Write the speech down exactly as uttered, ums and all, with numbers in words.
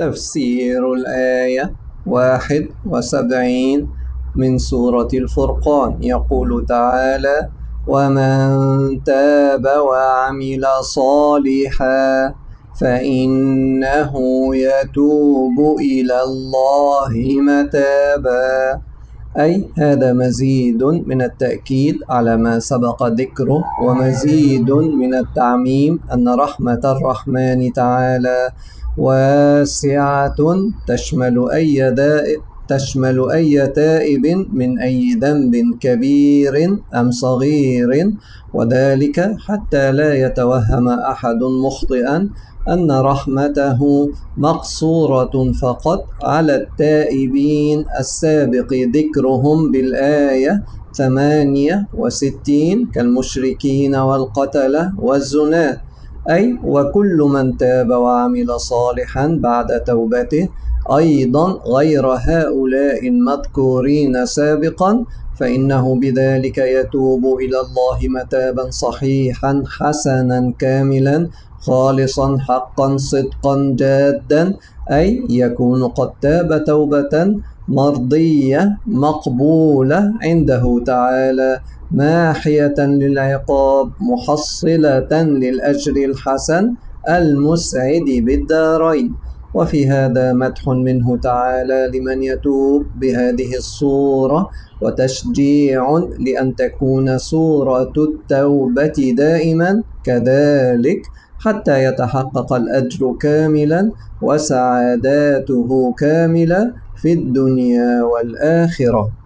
تفسير الآية واحد وسبعين من سورة الفرقان. يقول تعالى: ومن تاب وعمل صالحا فإنه يتوب إلى الله متابا. أي هذا مزيد من التأكيد على ما سبق ذكره، ومزيد من التعميم أن رحمة الرحمن تعالى واسعة تشمل أي تشمل أي تائب من أي ذنب كبير أم صغير، وذلك حتى لا يتوهم أحد مخطئا أن رحمته مقصورة فقط على التائبين السابق ذكرهم بالآية ثمانية وستين كالمشركين والقتلة والزناة، أي وكل من تاب وعمل صالحا بعد توبته أيضا غير هؤلاء المذكورين سابقا، فإنه بذلك يتوب إلى الله متابا صحيحا حسنا كاملا خالصا حقا صدقا جادا، أي يكون قد تاب توبة مرضية مقبولة عنده تعالى، ماحية للعقاب محصلة للأجر الحسن المسعد بالدارين. وفي هذا مدح منه تعالى لمن يتوب بهذه الصورة، وتشجيع لأن تكون سورة التوبة دائما كذلك حتى يتحقق الأجر كاملا وسعاداته كاملة في الدنيا والآخرة.